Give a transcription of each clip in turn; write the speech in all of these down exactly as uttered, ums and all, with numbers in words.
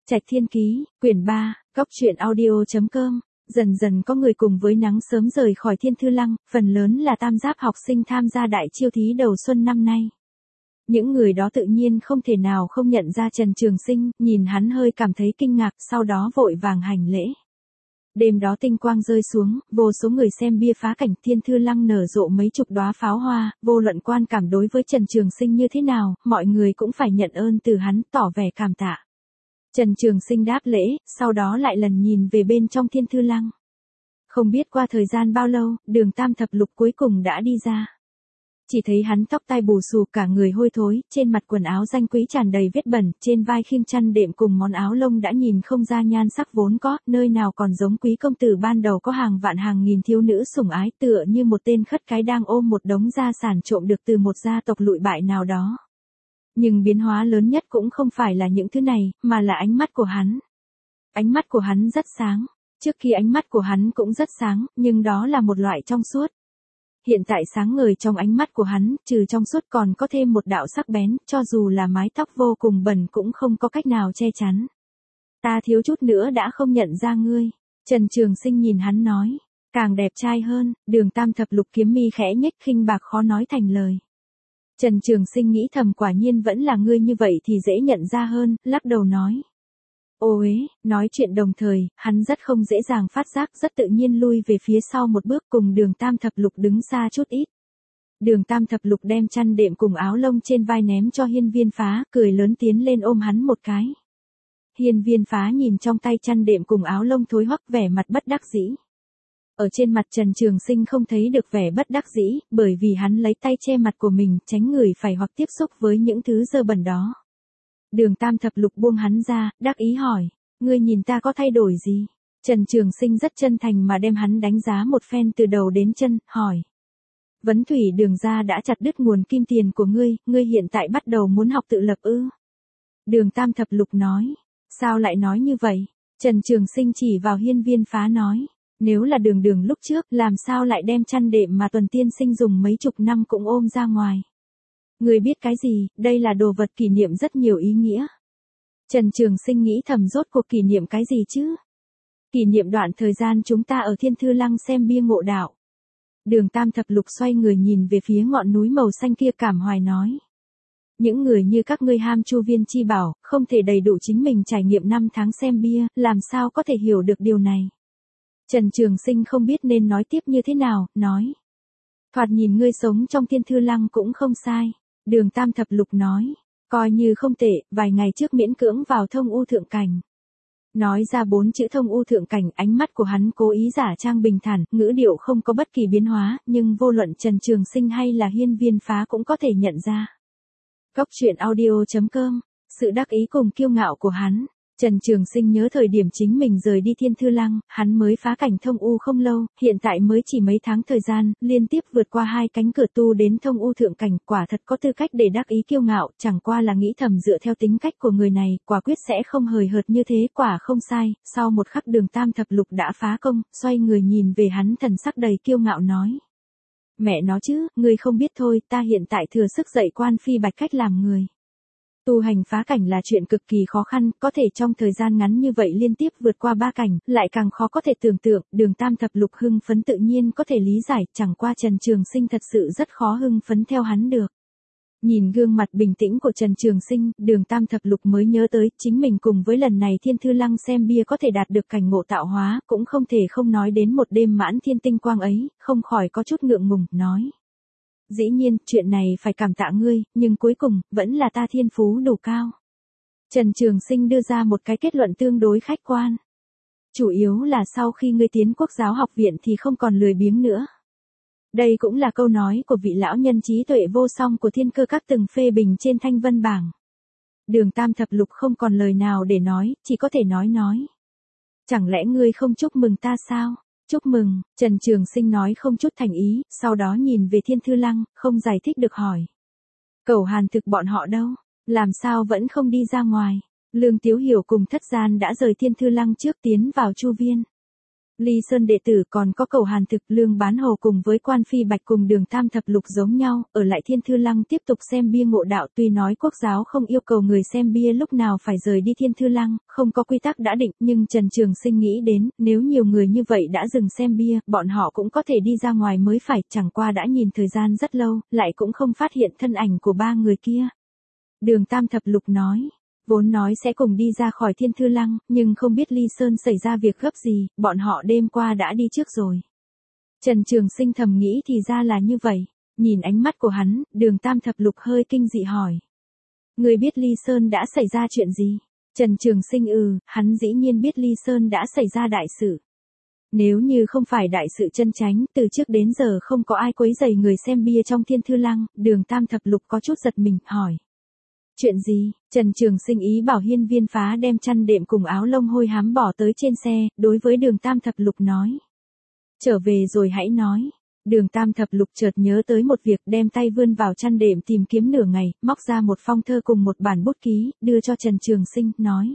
Trạch Thiên Ký, quyển ba, góc truyện audio chấm com. Dần dần có người cùng với nắng sớm rời khỏi Thiên Thư Lăng, phần lớn là tam giáp học sinh tham gia đại chiêu thí đầu xuân năm nay. Những người đó tự nhiên không thể nào không nhận ra Trần Trường Sinh, nhìn hắn hơi cảm thấy kinh ngạc, sau đó vội vàng hành lễ. Đêm đó tinh quang rơi xuống, vô số người xem bia phá cảnh Thiên Thư Lăng nở rộ mấy chục đóa pháo hoa, vô luận quan cảm đối với Trần Trường Sinh như thế nào, mọi người cũng phải nhận ơn từ hắn, tỏ vẻ cảm tạ. Trần Trường Sinh đáp lễ, sau đó lại lần nhìn về bên trong Thiên Thư Lăng. Không biết qua thời gian bao lâu, Đường Tam Thập Lục cuối cùng đã đi ra. Chỉ thấy hắn tóc tai bù xù, cả người hôi thối, trên mặt quần áo danh quý tràn đầy vết bẩn, trên vai khiêng chăn đệm cùng món áo lông đã nhìn không ra nhan sắc vốn có, nơi nào còn giống quý công tử ban đầu có hàng vạn hàng nghìn thiếu nữ sủng ái, tựa như một tên khất cái đang ôm một đống gia sản trộm được từ một gia tộc lụi bại nào đó. Nhưng biến hóa lớn nhất cũng không phải là những thứ này, mà là ánh mắt của hắn. Ánh mắt của hắn rất sáng. Trước khi ánh mắt của hắn cũng rất sáng, nhưng đó là một loại trong suốt. Hiện tại sáng ngời trong ánh mắt của hắn, trừ trong suốt còn có thêm một đạo sắc bén, cho dù là mái tóc vô cùng bẩn cũng không có cách nào che chắn. Ta thiếu chút nữa đã không nhận ra ngươi. Trần Trường Sinh nhìn hắn nói. Càng đẹp trai hơn, Đường Tam Thập Lục kiếm mi khẽ nhếch, khinh bạc khó nói thành lời. Trần Trường Sinh nghĩ thầm, quả nhiên vẫn là ngươi, như vậy thì dễ nhận ra hơn, lắc đầu nói. Ô uế, nói chuyện đồng thời, hắn rất không dễ dàng phát giác, rất tự nhiên lui về phía sau một bước, cùng Đường Tam Thập Lục đứng xa chút ít. Đường Tam Thập Lục đem chăn đệm cùng áo lông trên vai ném cho Hiên Viên Phá, cười lớn tiến lên ôm hắn một cái. Hiên Viên Phá nhìn trong tay chăn đệm cùng áo lông thối hoắc, vẻ mặt bất đắc dĩ. Ở trên mặt Trần Trường Sinh không thấy được vẻ bất đắc dĩ, bởi vì hắn lấy tay che mặt của mình, tránh người phải hoặc tiếp xúc với những thứ dơ bẩn đó. Đường Tam Thập Lục buông hắn ra, đắc ý hỏi, ngươi nhìn ta có thay đổi gì? Trần Trường Sinh rất chân thành mà đem hắn đánh giá một phen từ đầu đến chân, hỏi. Vấn Thủy Đường gia đã chặt đứt nguồn kim tiền của ngươi, ngươi hiện tại bắt đầu muốn học tự lập ư? Đường Tam Thập Lục nói, sao lại nói như vậy? Trần Trường Sinh chỉ vào Hiên Viên Phá nói. Nếu là Đường Đường lúc trước, làm sao lại đem chăn đệm mà Tuần Tiên Sinh dùng mấy chục năm cũng ôm ra ngoài? Người biết cái gì, đây là đồ vật kỷ niệm rất nhiều ý nghĩa. Trần Trường Sinh nghĩ thầm, rốt cuộc kỷ niệm cái gì chứ? Kỷ niệm đoạn thời gian chúng ta ở Thiên Thư Lăng xem bia ngộ đạo. Đường Tam Thập Lục xoay người nhìn về phía ngọn núi màu xanh kia, cảm hoài nói. Những người như các ngươi ham Chu Viên chi bảo, không thể đầy đủ chính mình trải nghiệm năm tháng xem bia, làm sao có thể hiểu được điều này? Trần Trường Sinh không biết nên nói tiếp như thế nào, nói. Thoạt nhìn ngươi sống trong Thiên Thư Lăng cũng không sai. Đường Tam Thập Lục nói. Coi như không tệ, vài ngày trước miễn cưỡng vào thông u thượng cảnh. Nói ra bốn chữ thông u thượng cảnh, ánh mắt của hắn cố ý giả trang bình thản, ngữ điệu không có bất kỳ biến hóa, nhưng vô luận Trần Trường Sinh hay là Hiên Viên Phá cũng có thể nhận ra. Góc truyện audio chấm com, sự đắc ý cùng kiêu ngạo của hắn. Trần Trường Sinh nhớ thời điểm chính mình rời đi Thiên Thư Lăng, hắn mới phá cảnh thông u không lâu, hiện tại mới chỉ mấy tháng thời gian, liên tiếp vượt qua hai cánh cửa tu đến thông u thượng cảnh, quả thật có tư cách để đắc ý kiêu ngạo, chẳng qua là nghĩ thầm dựa theo tính cách của người này, quả quyết sẽ không hời hợt như thế, quả không sai. Sau một khắc Đường Tam Thập Lục đã phá công, xoay người nhìn về hắn, thần sắc đầy kiêu ngạo nói. Mẹ nó chứ, ngươi không biết thôi, ta hiện tại thừa sức dạy quan phi bạch cách làm người. Tu hành phá cảnh là chuyện cực kỳ khó khăn, có thể trong thời gian ngắn như vậy liên tiếp vượt qua ba cảnh, lại càng khó có thể tưởng tượng. Đường Tam Thập Lục hưng phấn tự nhiên có thể lý giải, chẳng qua Trần Trường Sinh thật sự rất khó hưng phấn theo hắn được. Nhìn gương mặt bình tĩnh của Trần Trường Sinh, Đường Tam Thập Lục mới nhớ tới, chính mình cùng với lần này Thiên Thư Lăng xem bia có thể đạt được cảnh ngộ tạo hóa, cũng không thể không nói đến một đêm mãn thiên tinh quang ấy, không khỏi có chút ngượng ngùng, nói. Dĩ nhiên, chuyện này phải cảm tạ ngươi, nhưng cuối cùng, vẫn là ta thiên phú đủ cao. Trần Trường Sinh đưa ra một cái kết luận tương đối khách quan. Chủ yếu là sau khi ngươi tiến Quốc giáo học viện thì không còn lười biếng nữa. Đây cũng là câu nói của vị lão nhân trí tuệ vô song của Thiên Cơ Các từng phê bình trên Thanh Vân bảng. Đường Tam Thập Lục không còn lời nào để nói, chỉ có thể nói nói. Chẳng lẽ ngươi không chúc mừng ta sao? Chúc mừng, Trần Trường Sinh nói không chút thành ý, sau đó nhìn về Thiên Thư Lăng, không giải thích được hỏi. Cẩu Hàn Thực bọn họ đâu? Làm sao vẫn không đi ra ngoài? Lương Tiếu Hiểu cùng Thất Gian đã rời Thiên Thư Lăng trước tiến vào Chu Viên. Ly Sơn đệ tử còn có Cầu Hàn Thực, Lương Bán Hồ cùng với Quan Phi Bạch cùng Đường Tam Thập Lục giống nhau, ở lại Thiên Thư Lăng tiếp tục xem bia ngộ đạo. Tuy nói quốc giáo không yêu cầu người xem bia lúc nào phải rời đi Thiên Thư Lăng, không có quy tắc đã định, nhưng Trần Trường Sinh nghĩ đến, nếu nhiều người như vậy đã dừng xem bia, bọn họ cũng có thể đi ra ngoài mới phải, chẳng qua đã nhìn thời gian rất lâu, lại cũng không phát hiện thân ảnh của ba người kia. Đường Tam Thập Lục nói. Vốn nói sẽ cùng đi ra khỏi Thiên Thư Lăng, nhưng không biết Ly Sơn xảy ra việc gấp gì, bọn họ đêm qua đã đi trước rồi. Trần Trường Sinh thầm nghĩ thì ra là như vậy, nhìn ánh mắt của hắn, Đường Tam Thập Lục hơi kinh dị hỏi. Người biết Ly Sơn đã xảy ra chuyện gì? Trần Trường Sinh ừ, hắn dĩ nhiên biết Ly Sơn đã xảy ra đại sự. Nếu như không phải đại sự chân chánh, từ trước đến giờ không có ai quấy rầy người xem bia trong Thiên Thư Lăng, Đường Tam Thập Lục có chút giật mình, hỏi. Chuyện gì? Trần Trường Sinh ý bảo Hiên Viên Phá đem chăn đệm cùng áo lông hôi hám bỏ tới trên xe, đối với Đường Tam Thập Lục nói. Trở về rồi hãy nói. Đường Tam Thập Lục chợt nhớ tới một việc, đem tay vươn vào chăn đệm tìm kiếm nửa ngày, móc ra một phong thơ cùng một bản bút ký, đưa cho Trần Trường Sinh, nói.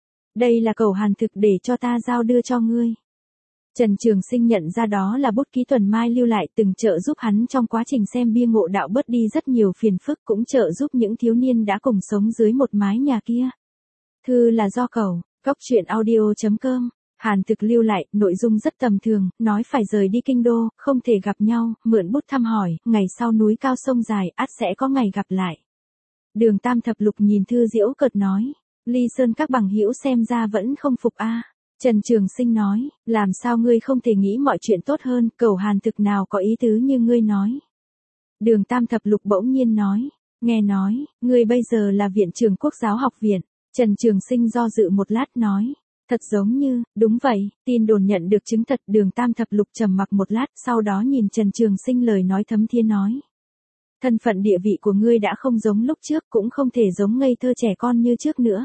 Đây là Cầu Hàn Thực để cho ta giao đưa cho ngươi. Trần Trường Sinh nhận ra đó là bút ký Tuần Mai lưu lại, từng trợ giúp hắn trong quá trình xem bia ngộ đạo bớt đi rất nhiều phiền phức, cũng trợ giúp những thiếu niên đã cùng sống dưới một mái nhà kia. Thư là do Cầu, Cốc Truyện Audio chấm com, Hàn Thực lưu lại, nội dung rất tầm thường, nói phải rời đi kinh đô, không thể gặp nhau, mượn bút thăm hỏi, ngày sau núi cao sông dài, ắt sẽ có ngày gặp lại. Đường Tam Thập Lục nhìn thư giễu cợt nói, Ly Sơn các bằng hữu xem ra vẫn không phục a. Trần Trường Sinh nói, làm sao ngươi không thể nghĩ mọi chuyện tốt hơn, Cầu Hàn Thực nào có ý tứ như ngươi nói. Đường Tam Thập Lục bỗng nhiên nói, nghe nói, ngươi bây giờ là viện trưởng Quốc giáo học viện. Trần Trường Sinh do dự một lát nói, thật giống như, đúng vậy, tin đồn nhận được chứng thật. Đường Tam Thập Lục trầm mặc một lát, sau đó nhìn Trần Trường Sinh lời nói thấm thía nói. Thân phận địa vị của ngươi đã không giống lúc trước, cũng không thể giống ngây thơ trẻ con như trước nữa.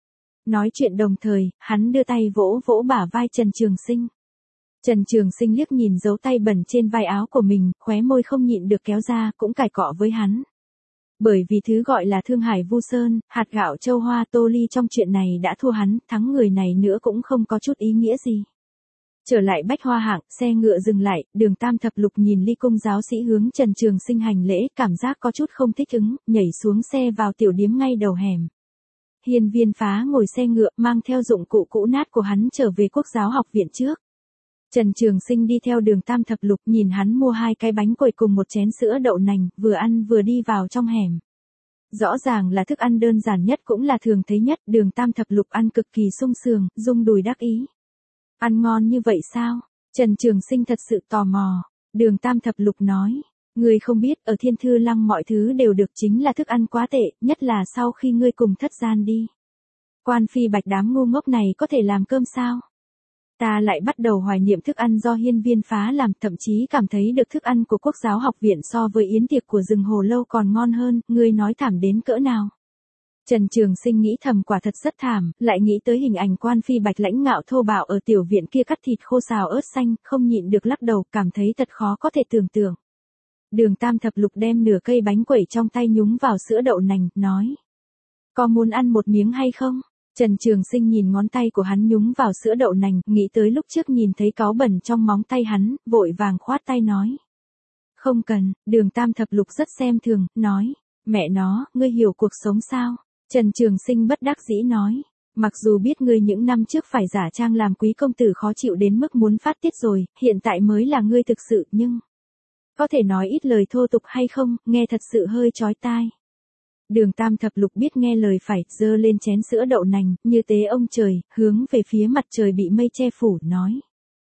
Nói chuyện đồng thời, hắn đưa tay vỗ vỗ bả vai Trần Trường Sinh. Trần Trường Sinh liếc nhìn dấu tay bẩn trên vai áo của mình, khóe môi không nhịn được kéo ra, cũng cãi cọ với hắn. Bởi vì thứ gọi là Thương Hải Vu Sơn, hạt gạo châu hoa tô ly trong chuyện này đã thua hắn, thắng người này nữa cũng không có chút ý nghĩa gì. Trở lại Bách Hoa Hạng, xe ngựa dừng lại, Đường Tam Thập Lục nhìn Ly Cung giáo sĩ hướng Trần Trường Sinh hành lễ, cảm giác có chút không thích ứng, nhảy xuống xe vào tiểu điếm ngay đầu hẻm. Hiên Viên Phá ngồi xe ngựa, mang theo dụng cụ cũ nát của hắn trở về Quốc giáo học viện trước. Trần Trường Sinh đi theo Đường Tam Thập Lục, nhìn hắn mua hai cái bánh quẩy cùng một chén sữa đậu nành, vừa ăn vừa đi vào trong hẻm. Rõ ràng là thức ăn đơn giản nhất cũng là thường thấy nhất, Đường Tam Thập Lục ăn cực kỳ sung sướng, rung đùi đắc ý. Ăn ngon như vậy sao? Trần Trường Sinh thật sự tò mò. Đường Tam Thập Lục nói, ngươi không biết, ở Thiên Thư Lăng mọi thứ đều được, chính là thức ăn quá tệ, nhất là sau khi ngươi cùng thất gian đi. Quan Phi Bạch đám ngu ngốc này có thể làm cơm sao? Ta lại bắt đầu hoài niệm thức ăn do Hiên Viên Phá làm, thậm chí cảm thấy được thức ăn của Quốc giáo học viện so với yến tiệc của rừng Hồ Lâu còn ngon hơn, ngươi nói thảm đến cỡ nào? Trần Trường Sinh nghĩ thầm quả thật rất thảm, lại nghĩ tới hình ảnh Quan Phi Bạch lãnh ngạo thô bạo ở tiểu viện kia cắt thịt khô xào ớt xanh, không nhịn được lắc đầu, cảm thấy thật khó có thể tưởng tượng. Đường Tam Thập Lục đem nửa cây bánh quẩy trong tay nhúng vào sữa đậu nành, nói. Có muốn ăn một miếng hay không? Trần Trường Sinh nhìn ngón tay của hắn nhúng vào sữa đậu nành, nghĩ tới lúc trước nhìn thấy cáu bẩn trong móng tay hắn, vội vàng khoát tay nói. Không cần. Đường Tam Thập Lục rất xem thường, nói. Mẹ nó, ngươi hiểu cuộc sống sao? Trần Trường Sinh bất đắc dĩ nói. Mặc dù biết ngươi những năm trước phải giả trang làm quý công tử khó chịu đến mức muốn phát tiết rồi, hiện tại mới là ngươi thực sự, nhưng... Có thể nói ít lời thô tục hay không, nghe thật sự hơi chói tai. Đường Tam Thập Lục biết nghe lời phải, giơ lên chén sữa đậu nành, như tế ông trời, hướng về phía mặt trời bị mây che phủ, nói.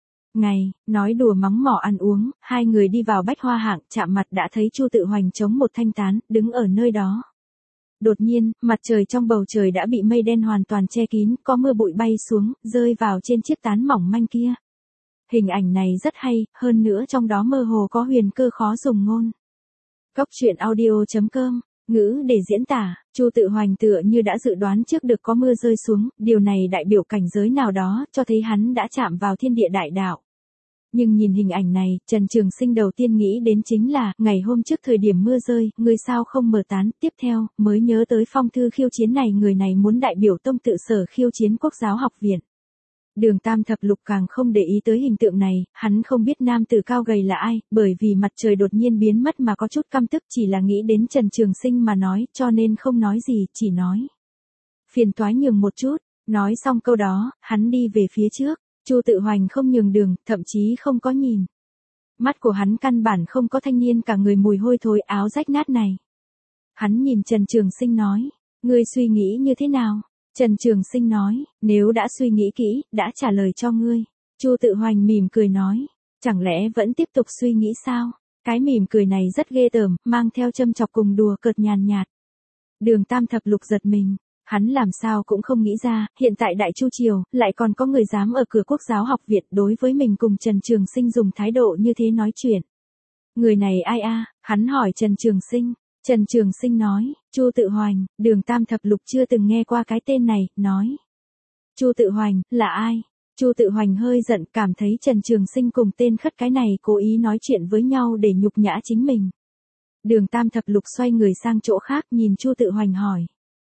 Ngày, nói đùa mắng mỏ ăn uống, hai người đi vào Bách Hoa Hạng, chạm mặt đã thấy Chu Tự Hoành chống một thanh tán, đứng ở nơi đó. Đột nhiên, mặt trời trong bầu trời đã bị mây đen hoàn toàn che kín, có mưa bụi bay xuống, rơi vào trên chiếc tán mỏng manh kia. Hình ảnh này rất hay, hơn nữa trong đó mơ hồ có huyền cơ khó dùng ngôn. Cốc Truyện Audio chấm com, ngữ để diễn tả, Chu Tự Hoành tựa như đã dự đoán trước được có mưa rơi xuống, điều này đại biểu cảnh giới nào đó, cho thấy hắn đã chạm vào thiên địa đại đạo. Nhưng nhìn hình ảnh này, Trần Trường Sinh đầu tiên nghĩ đến chính là, ngày hôm trước thời điểm mưa rơi, người sao không mờ tán, tiếp theo, mới nhớ tới phong thư khiêu chiến này, người này muốn đại biểu tông tự sở khiêu chiến Quốc giáo học viện. Đường Tam Thập Lục càng không để ý tới hình tượng này, hắn không biết nam tử cao gầy là ai, bởi vì mặt trời đột nhiên biến mất mà có chút căm tức, chỉ là nghĩ đến Trần Trường Sinh mà nói, cho nên không nói gì, chỉ nói. Phiền toái nhường một chút, nói xong câu đó, hắn đi về phía trước, Chu Tự Hoành không nhường đường, thậm chí không có nhìn. Mắt của hắn căn bản không có thanh niên cả người mùi hôi thối áo rách nát này. Hắn nhìn Trần Trường Sinh nói, ngươi suy nghĩ như thế nào? Trần Trường Sinh nói, nếu đã suy nghĩ kỹ, đã trả lời cho ngươi. Chu Tự Hoành mỉm cười nói, chẳng lẽ vẫn tiếp tục suy nghĩ sao? Cái mỉm cười này rất ghê tởm, mang theo châm chọc cùng đùa cợt nhàn nhạt. Đường Tam Thập Lục giật mình, hắn làm sao cũng không nghĩ ra, hiện tại Đại Chu Triều, lại còn có người dám ở cửa Quốc giáo học viện đối với mình cùng Trần Trường Sinh dùng thái độ như thế nói chuyện. Người này ai a? Hắn hỏi Trần Trường Sinh. Trần Trường Sinh nói, Chu Tự Hoành, Đường Tam Thập Lục chưa từng nghe qua cái tên này, nói. Chu Tự Hoành, là ai? Chu Tự Hoành hơi giận, cảm thấy Trần Trường Sinh cùng tên khất cái này cố ý nói chuyện với nhau để nhục nhã chính mình. Đường Tam Thập Lục xoay người sang chỗ khác nhìn Chu Tự Hoành hỏi.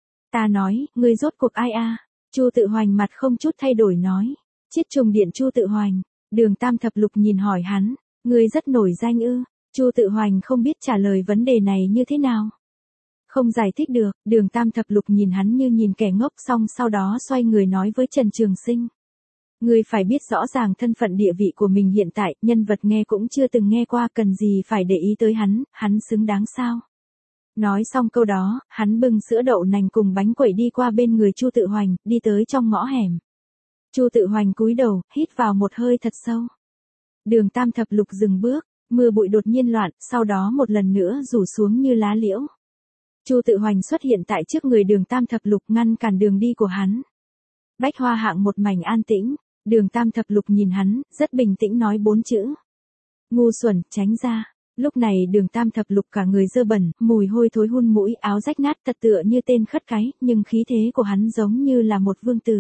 Ta nói, ngươi rốt cuộc ai a? Chu Tự Hoành mặt không chút thay đổi nói. Chiết Trùng Điện Chu Tự Hoành. Đường Tam Thập Lục nhìn hỏi hắn, ngươi rất nổi danh ư? Chu Tự Hoành không biết trả lời vấn đề này như thế nào. Không giải thích được, Đường Tam Thập Lục nhìn hắn như nhìn kẻ ngốc, xong sau đó xoay người nói với Trần Trường Sinh. Ngươi phải biết rõ ràng thân phận địa vị của mình hiện tại, nhân vật nghe cũng chưa từng nghe qua, cần gì phải để ý tới hắn, hắn xứng đáng sao? Nói xong câu đó, hắn bưng sữa đậu nành cùng bánh quẩy đi qua bên người Chu Tự Hoành, đi tới trong ngõ hẻm. Chu Tự Hoành cúi đầu, hít vào một hơi thật sâu. Đường Tam Thập Lục dừng bước, mưa bụi đột nhiên loạn, sau đó một lần nữa rủ xuống như lá liễu. Chu Tự Hoành xuất hiện tại trước người Đường Tam Thập Lục, ngăn cản đường đi của hắn. Bách Hoa Hạng một mảnh an tĩnh, Đường Tam Thập Lục nhìn hắn, rất bình tĩnh nói bốn chữ. Ngu xuẩn, tránh ra. Lúc này Đường Tam Thập Lục cả người dơ bẩn, mùi hôi thối hun mũi, áo rách nát, thật tựa như tên khất cái, nhưng khí thế của hắn giống như là một vương tử.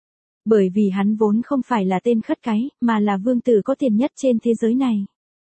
Bởi vì hắn vốn không phải là tên khất cái, mà là vương tử có tiền nhất trên thế giới này.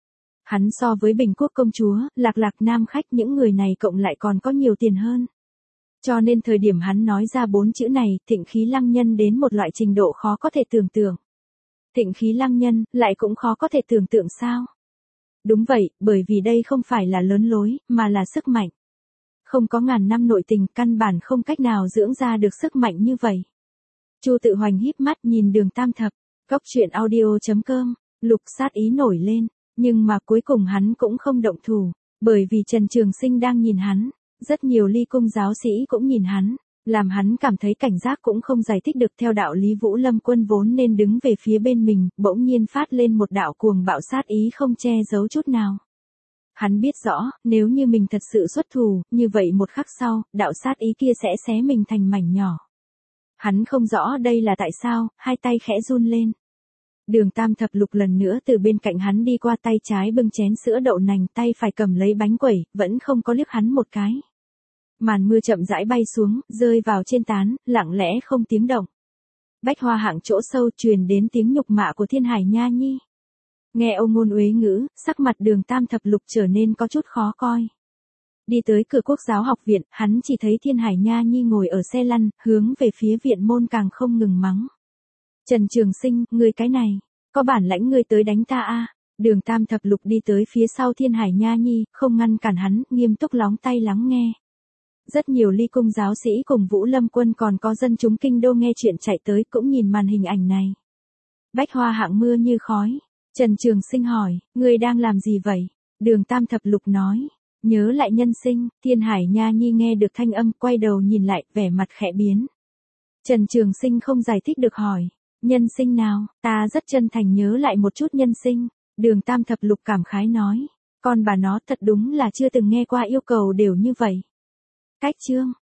Hắn so với Bình Quốc công chúa, Lạc Lạc Nam khách, những người này cộng lại còn có nhiều tiền hơn. Cho nên thời điểm hắn nói ra bốn chữ này, thịnh khí lăng nhân đến một loại trình độ khó có thể tưởng tượng. Thịnh khí lăng nhân, lại cũng khó có thể tưởng tượng sao? Đúng vậy, bởi vì đây không phải là lớn lối, mà là sức mạnh. Không có ngàn năm nội tình, căn bản không cách nào dưỡng ra được sức mạnh như vậy. Chu Tự Hoành híp mắt nhìn Đường Tam Thập, Góc Truyện Audio chấm com, Lục sát ý nổi lên, nhưng mà cuối cùng hắn cũng không động thủ, bởi vì Trần Trường Sinh đang nhìn hắn, rất nhiều ly cung giáo sĩ cũng nhìn hắn, làm hắn cảm thấy cảnh giác cũng không giải thích được. Theo đạo lý Vũ Lâm Quân vốn nên đứng về phía bên mình, bỗng nhiên phát lên một đạo cuồng bạo sát ý không che giấu chút nào. Hắn biết rõ, nếu như mình thật sự xuất thủ, như vậy một khắc sau, đạo sát ý kia sẽ xé mình thành mảnh nhỏ. Hắn không rõ đây là tại sao, hai tay khẽ run lên. Đường Tam Thập Lục lần nữa từ bên cạnh hắn đi qua, tay trái bưng chén sữa đậu nành, tay phải cầm lấy bánh quẩy, vẫn không có liếc hắn một cái. Màn mưa chậm rãi bay xuống, rơi vào trên tán, lặng lẽ không tiếng động. Bách Hoa Hạng chỗ sâu truyền đến tiếng nhục mạ của Thiên Hải Nha Nhi. Nghe ông ngôn uế ngữ, sắc mặt Đường Tam Thập Lục trở nên có chút khó coi. Đi tới cửa Quốc giáo học viện, hắn chỉ thấy Thiên Hải Nha Nhi ngồi ở xe lăn, hướng về phía viện môn càng không ngừng mắng. Trần Trường Sinh, ngươi cái này, có bản lãnh ngươi tới đánh ta a? Đường Tam Thập Lục đi tới phía sau Thiên Hải Nha Nhi, không ngăn cản hắn, nghiêm túc lóng tay lắng nghe. Rất nhiều ly cung giáo sĩ cùng Vũ Lâm Quân còn có dân chúng kinh đô nghe chuyện chạy tới cũng nhìn màn hình ảnh này. Bách Hoa Hạng mưa như khói. Trần Trường Sinh hỏi, ngươi đang làm gì vậy? Đường Tam Thập Lục nói, nhớ lại nhân sinh. Thiên Hải Nha Nhi nghe được thanh âm, quay đầu nhìn lại, vẻ mặt khẽ biến. Trần Trường Sinh không giải thích được hỏi, nhân sinh nào? Ta rất chân thành nhớ lại một chút nhân sinh. Đường Tam Thập Lục cảm khái nói, con bà nó thật đúng là chưa từng nghe qua yêu cầu đều như vậy. Cách chương